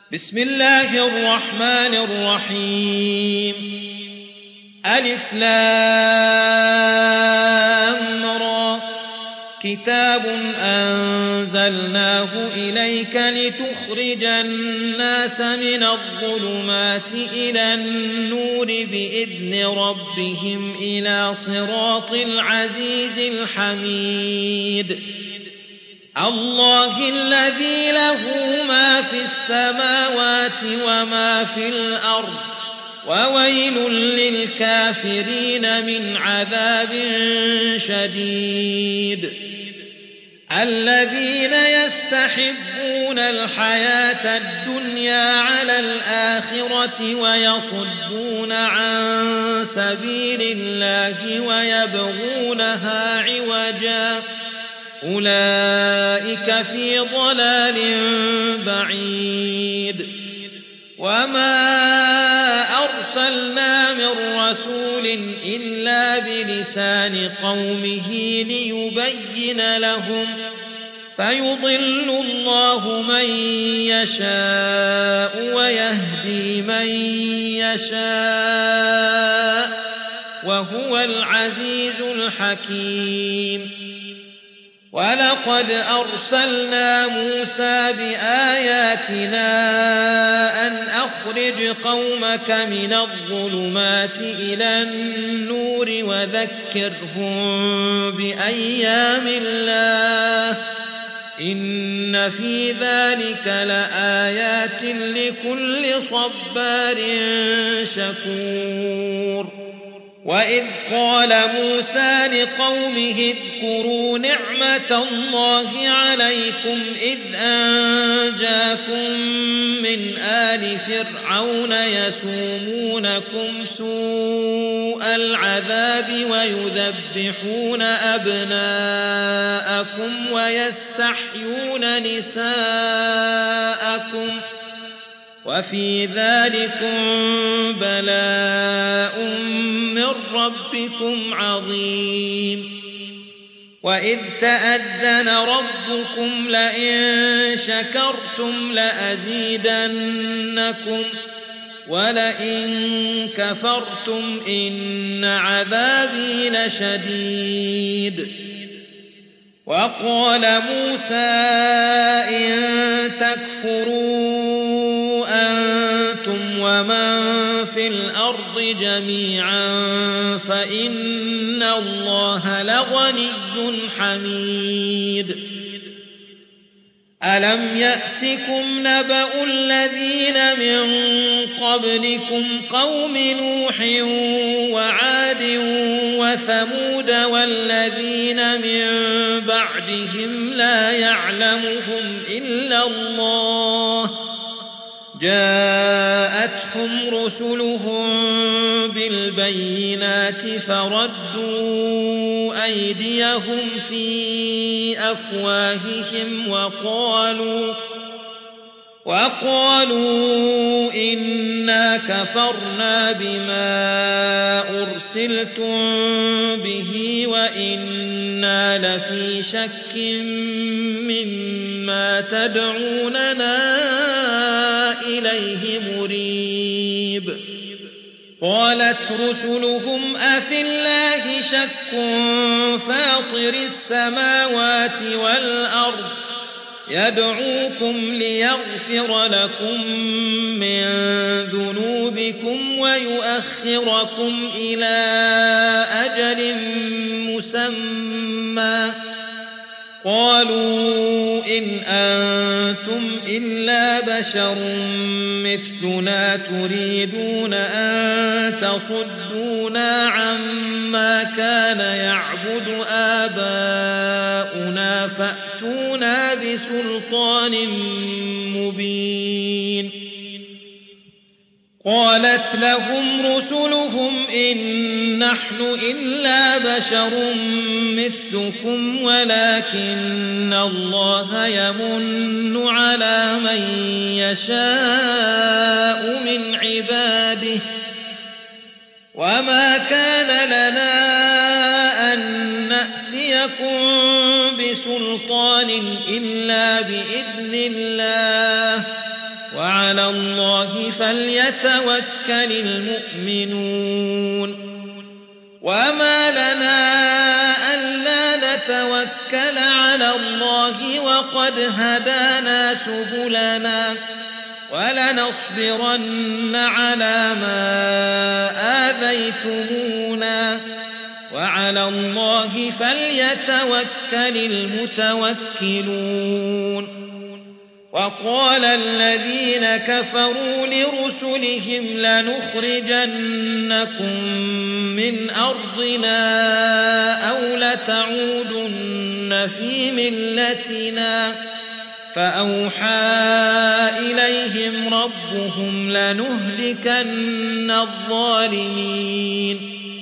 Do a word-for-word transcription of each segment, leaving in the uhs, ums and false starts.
بسم الله الرحمن الرحيم ألف لام را كتاب أنزلناه إليك لتخرج الناس من الظلمات إلى النور بإذن ربهم إلى صراط العزيز الحميد الله الذي له ما في السماوات وما في الأرض وويل للكافرين من عذاب شديد الذين يستحبون الحياة الدنيا على الآخرة ويصدون عن سبيل الله ويبغونها عوجا أولئك في ضلال بعيد وما أرسلنا من رسول إلا بلسان قومه ليبين لهم فيضل الله من يشاء ويهدي من يشاء وهو العزيز الحكيم ولقد أرسلنا موسى بآياتنا أن أخرج قومك من الظلمات إلى النور وذكرهم بأيام الله إن في ذلك لآيات لكل صبار شكور وإذ قال موسى لقومه اذكروا نعمة الله عليكم إذ أنجاكم من آل فرعون يسومونكم سوء العذاب ويذبحون أبناءكم ويستحيون نساءكم وفي ذلكم بلاء من ربكم عظيم وإذ تأذن ربكم لئن شكرتم لأزيدنكم ولئن كفرتم إن عذابي لشديد وقال موسى إن تكفروا أنتم ومن في الأرض جميعا فإن الله لغني حميد ألم يأتكم نبأ الذين من قبلكم قوم نوح وعاد وثمود والذين من بعدهم لا يعلمهم إلا الله جاءتهم رسلهم بالبينات فردوا أيديهم في أفواههم وقالوا وقالوا إنا كفرنا بما أرسلتم به وإنا لفي شك مما تدعوننا إليه مريب قالت رسلهم أفي الله شك فاطر السماوات والأرض يدعوكم ليغفر لكم من ذنوبكم ويؤخركم إلى أجل مسمى قالوا إن أنتم إلا بشر مثلنا تريدون أن تصدونا عما كان يعبد آباؤنا فأتونا بسلطان مبين قالت لهم رسلهم إن نحن إلا بشر مثلكم ولكن الله يمن على من يشاء من عباده وما كان لنا أن نأتيكم بسلطان إلا بإذن الله وعلى وعلى الله فليتوكل المؤمنون وما لنا ألا نتوكل على الله وقد هدانا سبلنا ولنصبرن على ما آذيتمونا وعلى الله فليتوكل المتوكلون وقال الذين كفروا لرسلهم لنخرجنكم من أرضنا أو لتعودن في ملتنا فأوحى إليهم ربهم لنهلكن الظالمين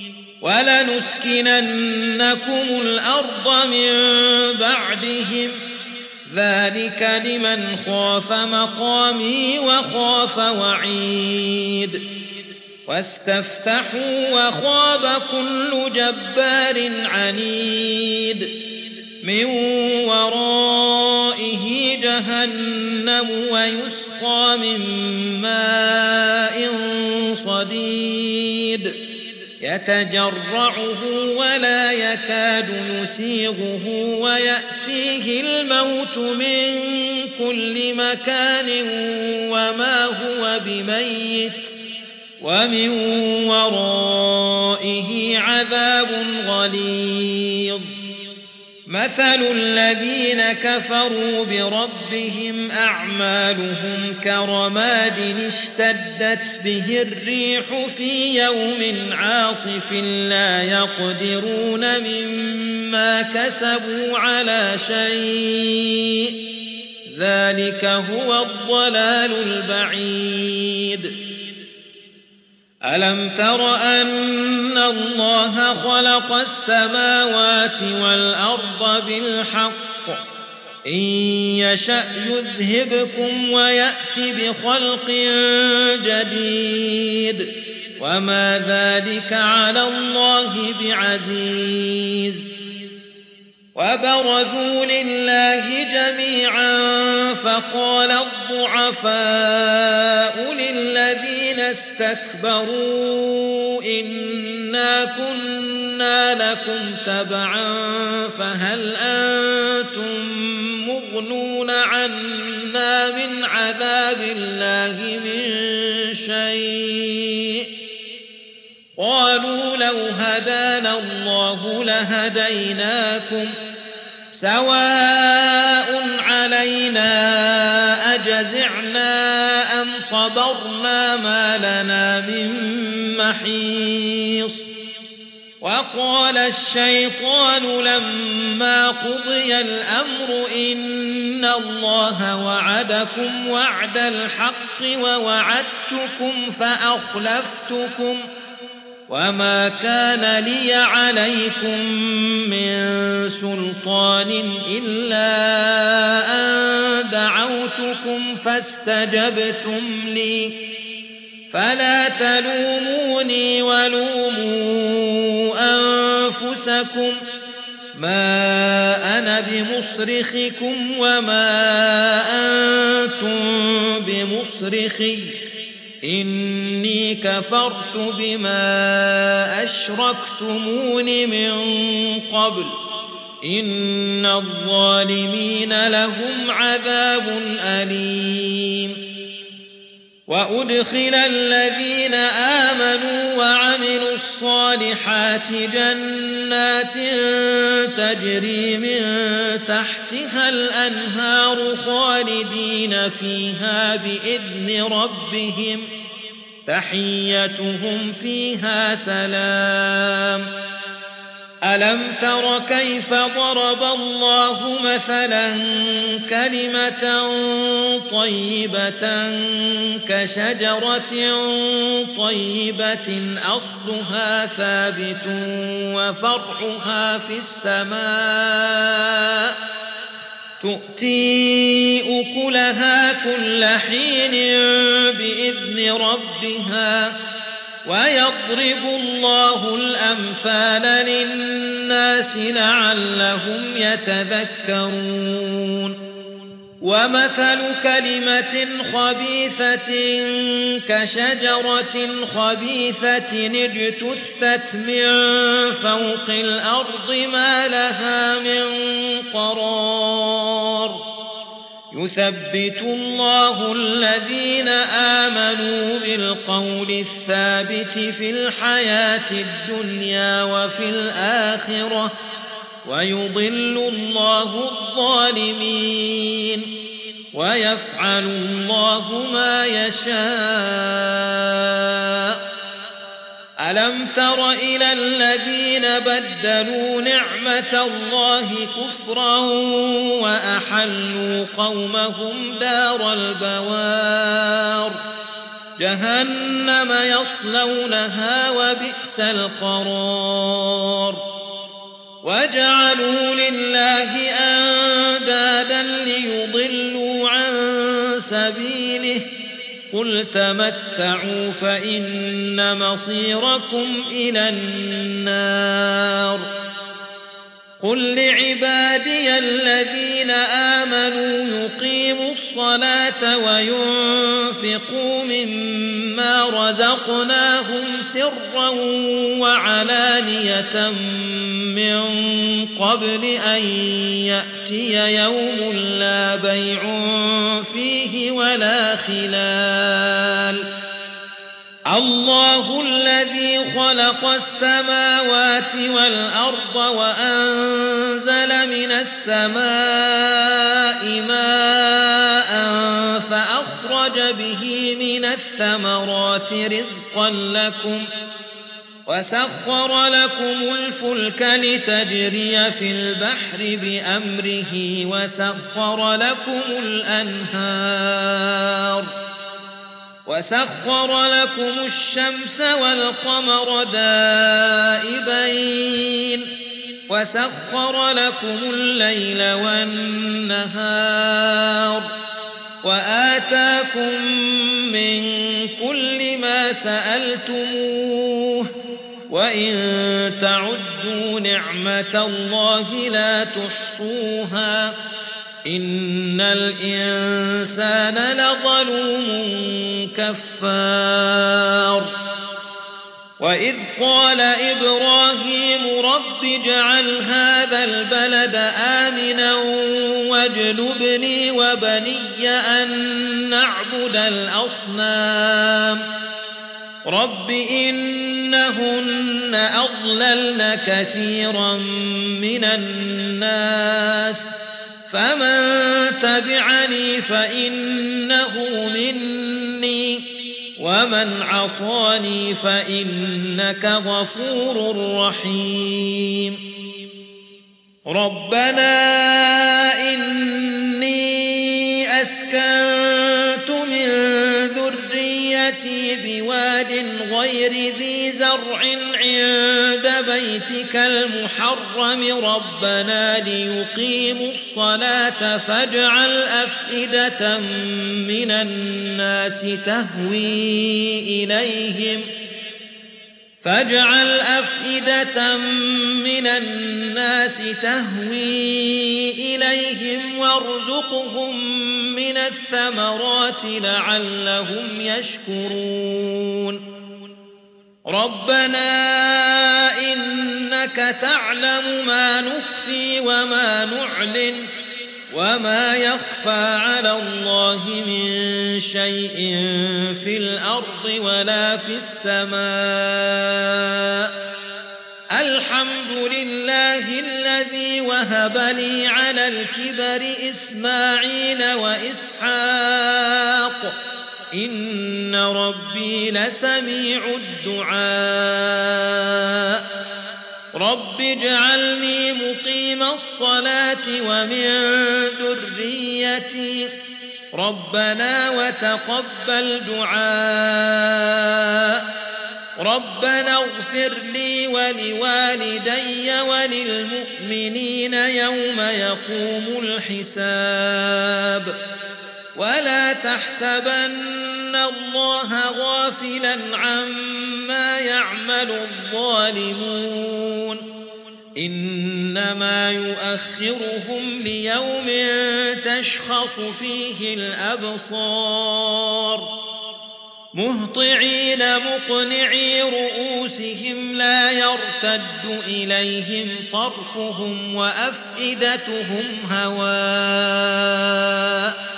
ولنسكننكم الأرض من بعدهم ذلك لمن خاف مقامي وخاف وعيد واستفتحوا وخاب كل جبار عنيد من ورائه جهنم ويسقى من ماء صديد يتجرعه ولا يكاد يسيغه ويأتيه الموت من كل مكان وما هو بميت ومن ورائه عذاب غليظ مثل الذين كفروا بربهم أعمالهم كرماد اشتدت به الريح في يوم عاصف لا يقدرون مما كسبوا على شيء ذلك هو الضلال البعيد ألم تر أن الله خلق السماوات والأرض بالحق إن يشأ يذهبكم ويأت بخلق جديد وما ذلك على الله بعزيز وبرزوا لله جميعا فقال الضعفاء للذين استكبروا إنا كنا لكم تبعا فهل أنتم مغنون عنا من عذاب الله من شيء قالوا لو هدانا الله لهديناكم سواء علينا أجزعنا أم صبرنا ما لنا من محيص وقال الشيطان لما قضي الأمر إن الله وعدكم وعد الحق ووعدتكم فأخلفتكم وما كان لي عليكم من سلطان إلا أن دعوتكم فاستجبتم لي فلا تلوموني ولوموا أنفسكم ما أنا بمصرخكم وما أنتم بمصرخي إني كفرت بما أشركتمون من قبل إن الظالمين لهم عذاب أليم وأدخل الذين آمنوا وعملوا الصالحات جنات تجري من تحتها الأنهار خالدين فيها بإذن ربهم تحيتهم فيها سلام ألم تر كيف ضرب الله مثلا كلمة طيبة كشجرة طيبة أصلها ثابت وفرعها في السماء تؤتي أكلها كل حين بإذن ربها ويضرب الله الأمثال للناس لعلهم يتذكرون ومثل كلمة خبيثة كشجرة خبيثة اجتثت من فوق الأرض ما لها من قرار يثبت الله الذين آمنوا بالقول الثابت في الحياة الدنيا وفي الآخرة ويضل الله الظالمين ويفعل الله ما يشاء. ألم تر إلى الذين بدلوا نعمة الله كفرا وأحلوا قومهم دار البوار جهنم يصلونها وبئس القرار وجعلوا لله أندادا ليضلوا عن سبيله قل تمتعوا فإن مصيركم إلى النار قل لعبادي الذين آمنوا يقيموا الصلاة وينفقوا مما رزقناهم سرا وعلانية من قبل أن يأتي يوم لا بيع فيه ولا خلال الله الذي خلق السماوات والأرض وأنزل من السماء ماء فأخرج به من الثمرات رزقا لكم وسخر لكم الفلك لتجري في البحر بأمره وسخر لكم الأنهار وسخر لكم الشمس والقمر دائبين وسخر لكم الليل والنهار وآتاكم من كل ما سألتموه وإن تعدوا نعمة الله لا تحصوها إن الإنسان لظلوم كفار وإذ قال إبراهيم رب اجعل هذا البلد آمنا واجنبني وبني أن نعبد الأصنام رب إنهن أضللن كثيرا من الناس فمن تبعني فإنه مني ومن عصاني فإنك غفور رحيم ربنا إني أسكنت من ذريتي بواد غير ذي زرع عند بيتك المحرم ربنا ليقيموا الصلاة فاجعل أفئدة من الناس تهوي إليهم فاجعل أفئدة من الناس تهوي إليهم وارزقهم من الثمرات لعلهم يشكرون ربنا إنك تعلم ما نخفي وما نعلن وما يخفى على الله من شيء في الأرض ولا في السماء الحمد لله الذي وهب لي على الكبر إسماعيل وإسحاق إن ربي لسميع الدعاء رب اجعلني مقيم الصلاة ومن ذريتي ربنا وتقبل دعاء ربنا اغفر لي ولوالدي وللمؤمنين يوم يقوم الحساب ولا تحسبن الله غافلا عما يعمل الظالمون إنما يؤخرهم ليوم تشخص فيه الأبصار مهطعين مقنعي رؤوسهم لا يرتد إليهم طرفهم وأفئدتهم هواء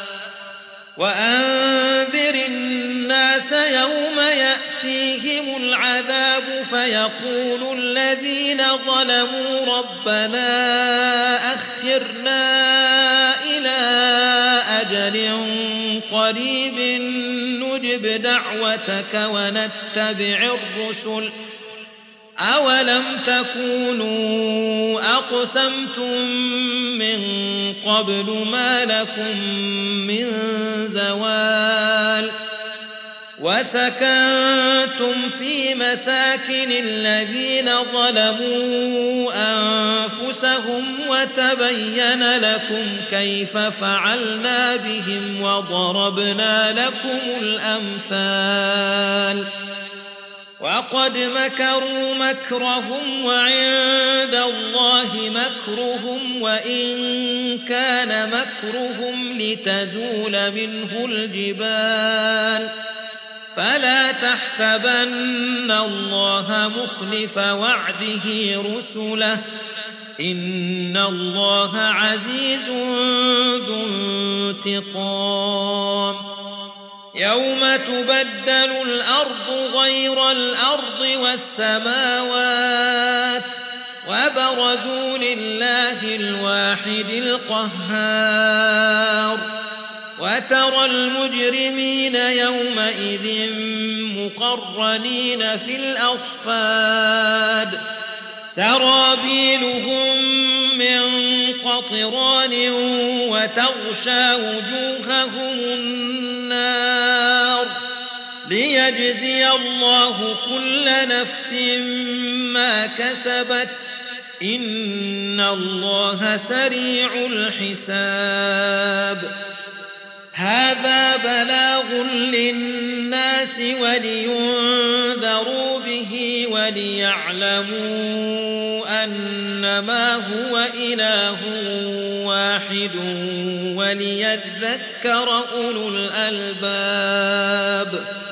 وأنذر الناس يوم يأتيهم العذاب فيقول الذين ظلموا ربنا أخرنا إلى أجل قريب نجب دعوتك ونتبع الرسل أولم تكونوا أقسمتم من قبل ما لكم من زوال وسكنتم في مساكن الذين ظلموا أنفسهم وتبين لكم كيف فعلنا بهم وضربنا لكم الأمثال وقد مكروا مكرهم وعند الله مكرهم وإن كان مكرهم لتزول منه الجبال فلا تحسبن الله مخلف وعده رسله إن الله عزيز ذو انتقام يوم تبدل الأرض غير الأرض والسماوات وبرزوا لله الواحد القهار وترى المجرمين يومئذ مقرنين في الأصفاد سرابيلهم من قطران وتغشى وجوههم النار ليجزي الله كل نفس ما كسبت إن الله سريع الحساب هذا بلاغ للناس ولينذروا به وليعلموا أنما هو إله واحد وليذكر أولو الألباب